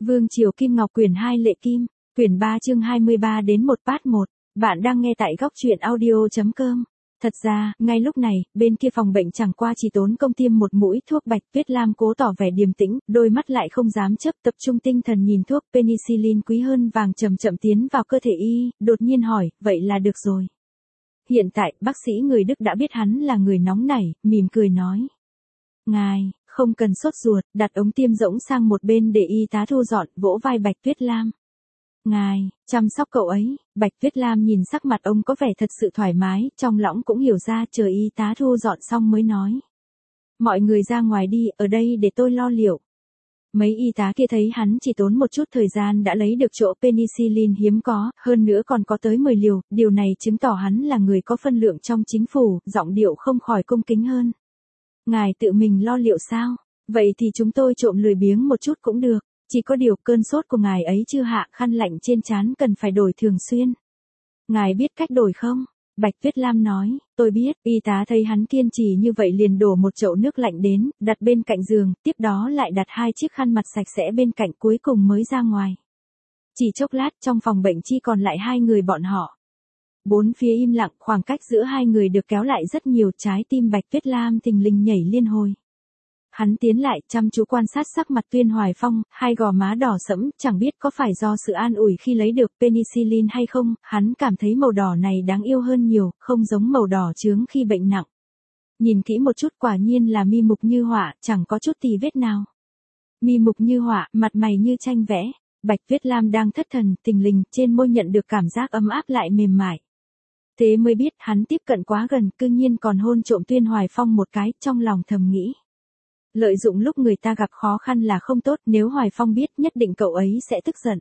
Vương Triều Kim Ngọc quyển 2 Lệ Kim, quyển 3 chương 23 đến 1 part 1. Bạn đang nghe tại góc truyện audio.com. Thật ra, ngay lúc này, bên kia phòng bệnh chẳng qua chỉ tốn công tiêm một mũi thuốc. Bạch Tuyết Lam cố tỏ vẻ điềm tĩnh, đôi mắt lại không dám chớp, tập trung tinh thần nhìn thuốc penicillin quý hơn vàng chậm chậm tiến vào cơ thể y, đột nhiên hỏi, vậy là được rồi. Hiện tại, bác sĩ người Đức đã biết hắn là người nóng nảy, mỉm cười nói. Ngài, không cần sốt ruột, đặt ống tiêm rỗng sang một bên để y tá thu dọn, vỗ vai Bạch Tuyết Lam. Ngài, chăm sóc cậu ấy. Bạch Tuyết Lam nhìn sắc mặt ông có vẻ thật sự thoải mái, trong lõng cũng hiểu ra, chờ y tá thu dọn xong mới nói. Mọi người ra ngoài đi, ở đây để tôi lo liệu. Mấy y tá kia thấy hắn chỉ tốn một chút thời gian đã lấy được chỗ penicillin hiếm có, hơn nữa còn có tới 10 liều, điều này chứng tỏ hắn là người có phân lượng trong chính phủ, giọng điệu không khỏi cung kính hơn. Ngài tự mình lo liệu sao? Vậy thì chúng tôi trộm lười biếng một chút cũng được. Chỉ có điều cơn sốt của ngài ấy chưa hạ, khăn lạnh trên trán cần phải đổi thường xuyên. Ngài biết cách đổi không? Bạch Tuyết Lam nói, tôi biết. Y tá thấy hắn kiên trì như vậy liền đổ một chậu nước lạnh đến, đặt bên cạnh giường, tiếp đó lại đặt 2 chiếc khăn mặt sạch sẽ bên cạnh, cuối cùng mới ra ngoài. Chỉ chốc lát, trong phòng bệnh chỉ còn lại 2 người bọn họ. Bốn phía im lặng, khoảng cách giữa 2 người được kéo lại rất nhiều, trái tim Bạch Tuyết Lam thình lình nhảy liên hồi. Hắn tiến lại, chăm chú quan sát sắc mặt Tuyên Hoài Phong, 2 gò má đỏ sẫm, chẳng biết có phải do sự an ủi khi lấy được penicillin hay không, hắn cảm thấy màu đỏ này đáng yêu hơn nhiều, không giống màu đỏ chướng khi bệnh nặng. Nhìn kỹ một chút, quả nhiên là mi mục như họa, chẳng có chút tì vết nào. Mi mục như họa, mặt mày như tranh vẽ. Bạch Tuyết Lam đang thất thần, thình lình, trên môi nhận được cảm giác ấm áp lại mềm mại. Thế mới biết hắn tiếp cận quá gần, cư nhiên còn hôn trộm Tuyên Hoài Phong một cái, trong lòng thầm nghĩ. Lợi dụng lúc người ta gặp khó khăn là không tốt, nếu Hoài Phong biết nhất định cậu ấy sẽ tức giận.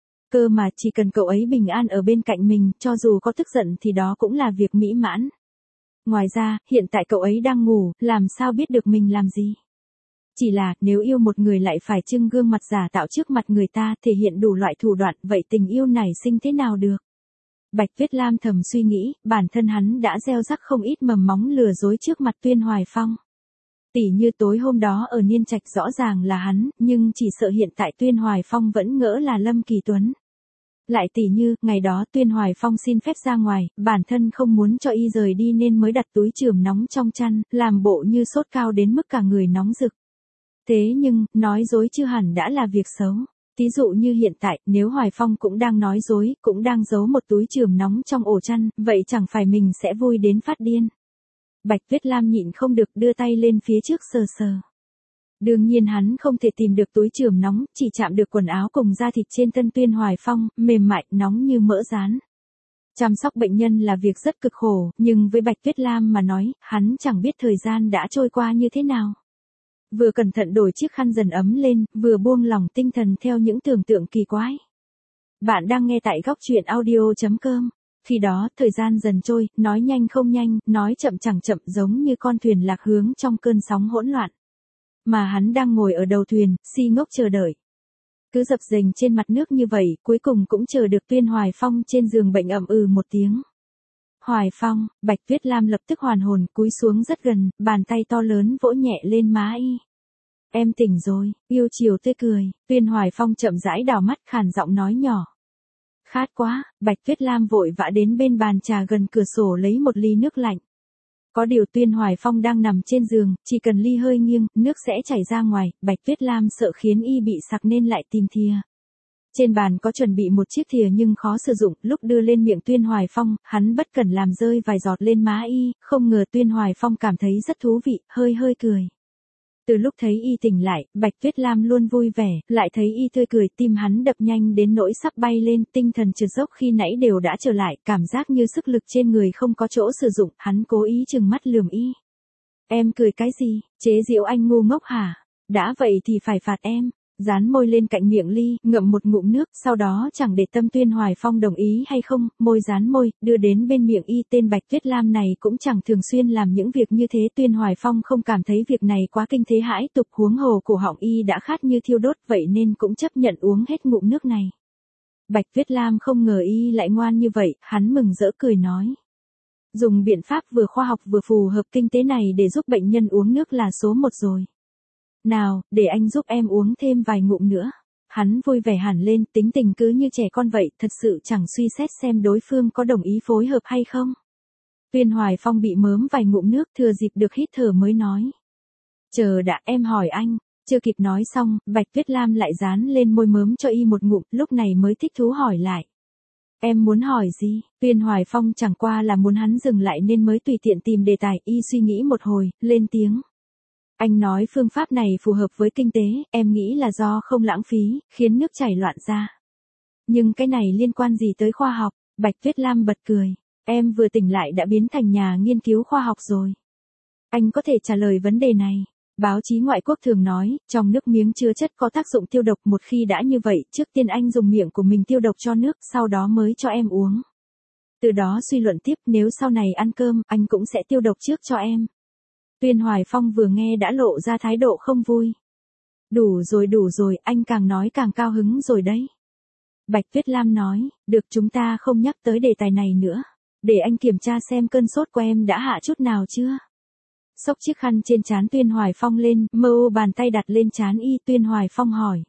Cơ mà chỉ cần cậu ấy bình an ở bên cạnh mình, cho dù có tức giận thì đó cũng là việc mỹ mãn. Ngoài ra, hiện tại cậu ấy đang ngủ, làm sao biết được mình làm gì. Chỉ là, nếu yêu một người lại phải trưng gương mặt giả tạo trước mặt người ta, thể hiện đủ loại thủ đoạn, vậy tình yêu nảy sinh thế nào được? Bạch Tuyết Lam thầm suy nghĩ, bản thân hắn đã gieo rắc không ít mầm móng lừa dối trước mặt Tuyên Hoài Phong. Tỉ như tối hôm đó ở Niên Trạch rõ ràng là hắn, nhưng chỉ sợ hiện tại Tuyên Hoài Phong vẫn ngỡ là Lâm Kỳ Tuấn. Lại tỉ như, ngày đó Tuyên Hoài Phong xin phép ra ngoài, bản thân không muốn cho y rời đi nên mới đặt túi chườm nóng trong chăn, làm bộ như sốt cao đến mức cả người nóng rực. Thế nhưng, nói dối chưa hẳn đã là việc xấu. Ví dụ như hiện tại, nếu Hoài Phong cũng đang nói dối, cũng đang giấu một túi chườm nóng trong ổ chăn, vậy chẳng phải mình sẽ vui đến phát điên. Bạch Tuyết Lam nhịn không được đưa tay lên phía trước sờ sờ. Đương nhiên hắn không thể tìm được túi chườm nóng, chỉ chạm được quần áo cùng da thịt trên thân Tuyên Hoài Phong, mềm mại, nóng như mỡ rán. Chăm sóc bệnh nhân là việc rất cực khổ, nhưng với Bạch Tuyết Lam mà nói, hắn chẳng biết thời gian đã trôi qua như thế nào. Vừa cẩn thận đổi chiếc khăn dần ấm lên, vừa buông lỏng tinh thần theo những tưởng tượng kỳ quái. Bạn đang nghe tại góc truyện audio.com. Khi đó, thời gian dần trôi, nói nhanh không nhanh, nói chậm chẳng chậm, giống như con thuyền lạc hướng trong cơn sóng hỗn loạn. Mà hắn đang ngồi ở đầu thuyền, si ngốc chờ đợi. Cứ dập dềnh trên mặt nước như vậy, cuối cùng cũng chờ được Tuyên Hoài Phong trên giường bệnh ậm một tiếng. Hoài Phong, Bạch Tuyết Lam lập tức hoàn hồn, cúi xuống rất gần, bàn tay to lớn vỗ nhẹ lên má y. Em tỉnh rồi, yêu chiều tươi cười. Tuyên Hoài Phong chậm rãi đảo mắt, khàn giọng nói nhỏ. Khát quá. Bạch Tuyết Lam vội vã đến bên bàn trà gần cửa sổ lấy một ly nước lạnh. Có điều Tuyên Hoài Phong đang nằm trên giường, chỉ cần ly hơi nghiêng, nước sẽ chảy ra ngoài. Bạch Tuyết Lam sợ khiến y bị sặc nên lại tìm thìa. Trên bàn có chuẩn bị một chiếc thìa nhưng khó sử dụng, lúc đưa lên miệng Tuyên Hoài Phong, hắn bất cẩn làm rơi vài giọt lên má y, không ngờ Tuyên Hoài Phong cảm thấy rất thú vị, hơi cười. Từ lúc thấy y tỉnh lại, Bạch Tuyết Lam luôn vui vẻ, lại thấy y tươi cười, tim hắn đập nhanh đến nỗi sắp bay lên, tinh thần trượt dốc khi nãy đều đã trở lại, cảm giác như sức lực trên người không có chỗ sử dụng, hắn cố ý trừng mắt lườm y. Em cười cái gì, chế giễu anh ngu ngốc hả? Đã vậy thì phải phạt em. Dán môi lên cạnh miệng ly, ngậm một ngụm nước, sau đó chẳng để tâm Tuyên Hoài Phong đồng ý hay không, môi dán môi, đưa đến bên miệng y. Tên Bạch Tuyết Lam này cũng chẳng thường xuyên làm những việc như thế. Tuyên Hoài Phong không cảm thấy việc này quá kinh thế hãi tục, huống hồ cổ họng y đã khát như thiêu đốt, vậy nên cũng chấp nhận uống hết ngụm nước này. Bạch Tuyết Lam không ngờ y lại ngoan như vậy, hắn mừng rỡ cười nói. Dùng biện pháp vừa khoa học vừa phù hợp kinh tế này để giúp bệnh nhân uống nước là số 1 rồi. Nào, để anh giúp em uống thêm vài ngụm nữa. Hắn vui vẻ hẳn lên, tính tình cứ như trẻ con vậy, thật sự chẳng suy xét xem đối phương có đồng ý phối hợp hay không. Tuyên Hoài Phong bị mớm vài ngụm nước, thừa dịp được hít thở mới nói. Chờ đã, em hỏi anh. Chưa kịp nói xong, Bạch Tuyết Lam lại dán lên môi mớm cho y một ngụm, lúc này mới thích thú hỏi lại. Em muốn hỏi gì? Tuyên Hoài Phong chẳng qua là muốn hắn dừng lại nên mới tùy tiện tìm đề tài, y suy nghĩ một hồi, lên tiếng. Anh nói phương pháp này phù hợp với kinh tế, em nghĩ là do không lãng phí, khiến nước chảy loạn ra. Nhưng cái này liên quan gì tới khoa học? Bạch Tuyết Lam bật cười. Em vừa tỉnh lại đã biến thành nhà nghiên cứu khoa học rồi. Anh có thể trả lời vấn đề này. Báo chí ngoại quốc thường nói, trong nước miếng chứa chất có tác dụng tiêu độc, một khi đã như vậy, trước tiên anh dùng miệng của mình tiêu độc cho nước, sau đó mới cho em uống. Từ đó suy luận tiếp, nếu sau này ăn cơm, anh cũng sẽ tiêu độc trước cho em. Tuyên Hoài Phong vừa nghe đã lộ ra thái độ không vui. Đủ rồi, anh càng nói càng cao hứng rồi đấy. Bạch Tuyết Lam nói, được, chúng ta không nhắc tới đề tài này nữa. Để anh kiểm tra xem cơn sốt của em đã hạ chút nào chưa. Xốc chiếc khăn trên trán Tuyên Hoài Phong lên, mơ bàn tay đặt lên trán y. Tuyên Hoài Phong hỏi.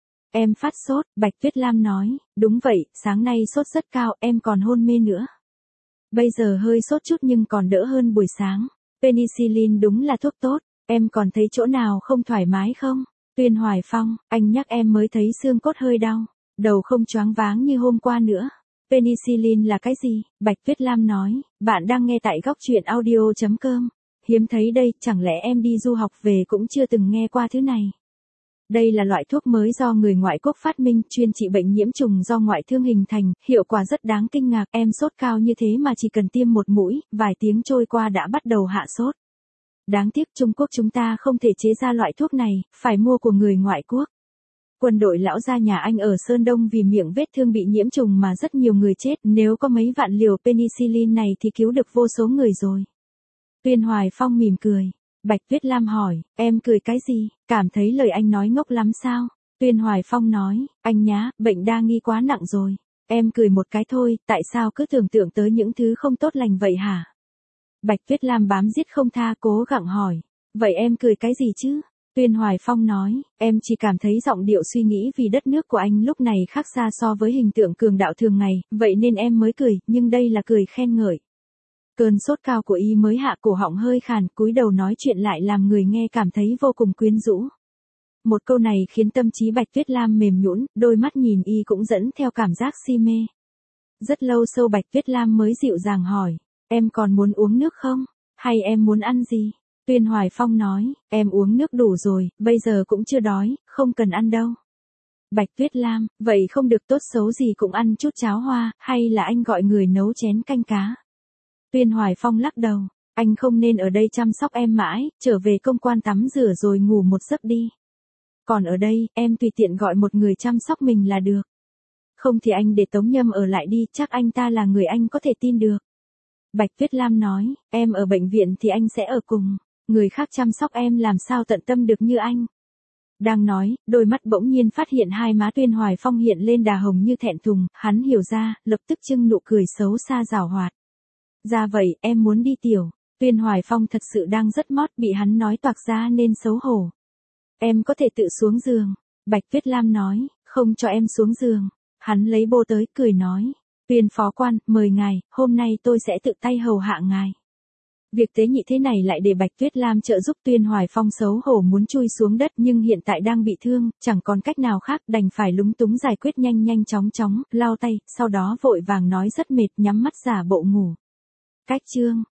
Em phát sốt? Bạch Tuyết Lam nói, đúng vậy, sáng nay sốt rất cao, em còn hôn mê nữa. Bây giờ hơi sốt chút nhưng còn đỡ hơn buổi sáng. Penicillin đúng là thuốc tốt, em còn thấy chỗ nào không thoải mái không? Tuyên Hoài Phong, anh nhắc em mới thấy xương cốt hơi đau, đầu không choáng váng như hôm qua nữa. Penicillin là cái gì? Bạch Tuyết Lam nói, bạn đang nghe tại góc truyện audio.com. Hiếm thấy đây, chẳng lẽ em đi du học về cũng chưa từng nghe qua thứ này. Đây là loại thuốc mới do người ngoại quốc phát minh, chuyên trị bệnh nhiễm trùng do ngoại thương hình thành, hiệu quả rất đáng kinh ngạc, em sốt cao như thế mà chỉ cần tiêm một mũi, vài tiếng trôi qua đã bắt đầu hạ sốt. Đáng tiếc Trung Quốc chúng ta không thể chế ra loại thuốc này, phải mua của người ngoại quốc. Quân đội lão gia nhà anh ở Sơn Đông vì miệng vết thương bị nhiễm trùng mà rất nhiều người chết, nếu có mấy vạn liều penicillin này thì cứu được vô số người rồi. Tuyên Hoài Phong mỉm cười. Bạch Tuyết Lam hỏi, em cười cái gì, cảm thấy lời anh nói ngốc lắm sao? Tuyên Hoài Phong nói, anh nhá, bệnh đa nghi quá nặng rồi. Em cười một cái thôi, tại sao cứ tưởng tượng tới những thứ không tốt lành vậy hả? Bạch Tuyết Lam bám giết không tha, cố gắng hỏi, vậy em cười cái gì chứ? Tuyên Hoài Phong nói, em chỉ cảm thấy giọng điệu suy nghĩ vì đất nước của anh lúc này khác xa so với hình tượng cường đạo thường ngày, vậy nên em mới cười, nhưng đây là cười khen ngợi. Cơn sốt cao của y mới hạ, cổ họng hơi khàn, cúi đầu nói chuyện lại làm người nghe cảm thấy vô cùng quyến rũ. Một câu này khiến tâm trí Bạch Tuyết Lam mềm nhũn, đôi mắt nhìn y cũng dẫn theo cảm giác si mê. Rất lâu sau Bạch Tuyết Lam mới dịu dàng hỏi, em còn muốn uống nước không? Hay em muốn ăn gì? Tuyên Hoài Phong nói, em uống nước đủ rồi, bây giờ cũng chưa đói, không cần ăn đâu. Bạch Tuyết Lam, vậy không được, tốt xấu gì cũng ăn chút cháo hoa, hay là anh gọi người nấu chén canh cá? Tuyên Hoài Phong lắc đầu, anh không nên ở đây chăm sóc em mãi, trở về công quan tắm rửa rồi ngủ một giấc đi. Còn ở đây, em tùy tiện gọi một người chăm sóc mình là được. Không thì anh để Tống Nhâm ở lại đi, chắc anh ta là người anh có thể tin được. Bạch Tuyết Lam nói, em ở bệnh viện thì anh sẽ ở cùng, người khác chăm sóc em làm sao tận tâm được như anh. Đang nói, đôi mắt bỗng nhiên phát hiện hai má Tuyên Hoài Phong hiện lên đà hồng như thẹn thùng, hắn hiểu ra, lập tức trưng nụ cười xấu xa giảo hoạt. Ra vậy, em muốn đi tiểu. Tuyên Hoài Phong thật sự đang rất mót, bị hắn nói toạc ra nên xấu hổ. Em có thể tự xuống giường. Bạch Tuyết Lam nói, không cho em xuống giường. Hắn lấy bô tới, cười nói. Tuyên phó quan, mời ngài, hôm nay tôi sẽ tự tay hầu hạ ngài. Việc tế nhị thế này lại để Bạch Tuyết Lam trợ giúp. Tuyên Hoài Phong xấu hổ muốn chui xuống đất nhưng hiện tại đang bị thương, chẳng còn cách nào khác, đành phải lúng túng giải quyết nhanh chóng, lau tay, sau đó vội vàng nói rất mệt, nhắm mắt giả bộ ngủ. Cách chương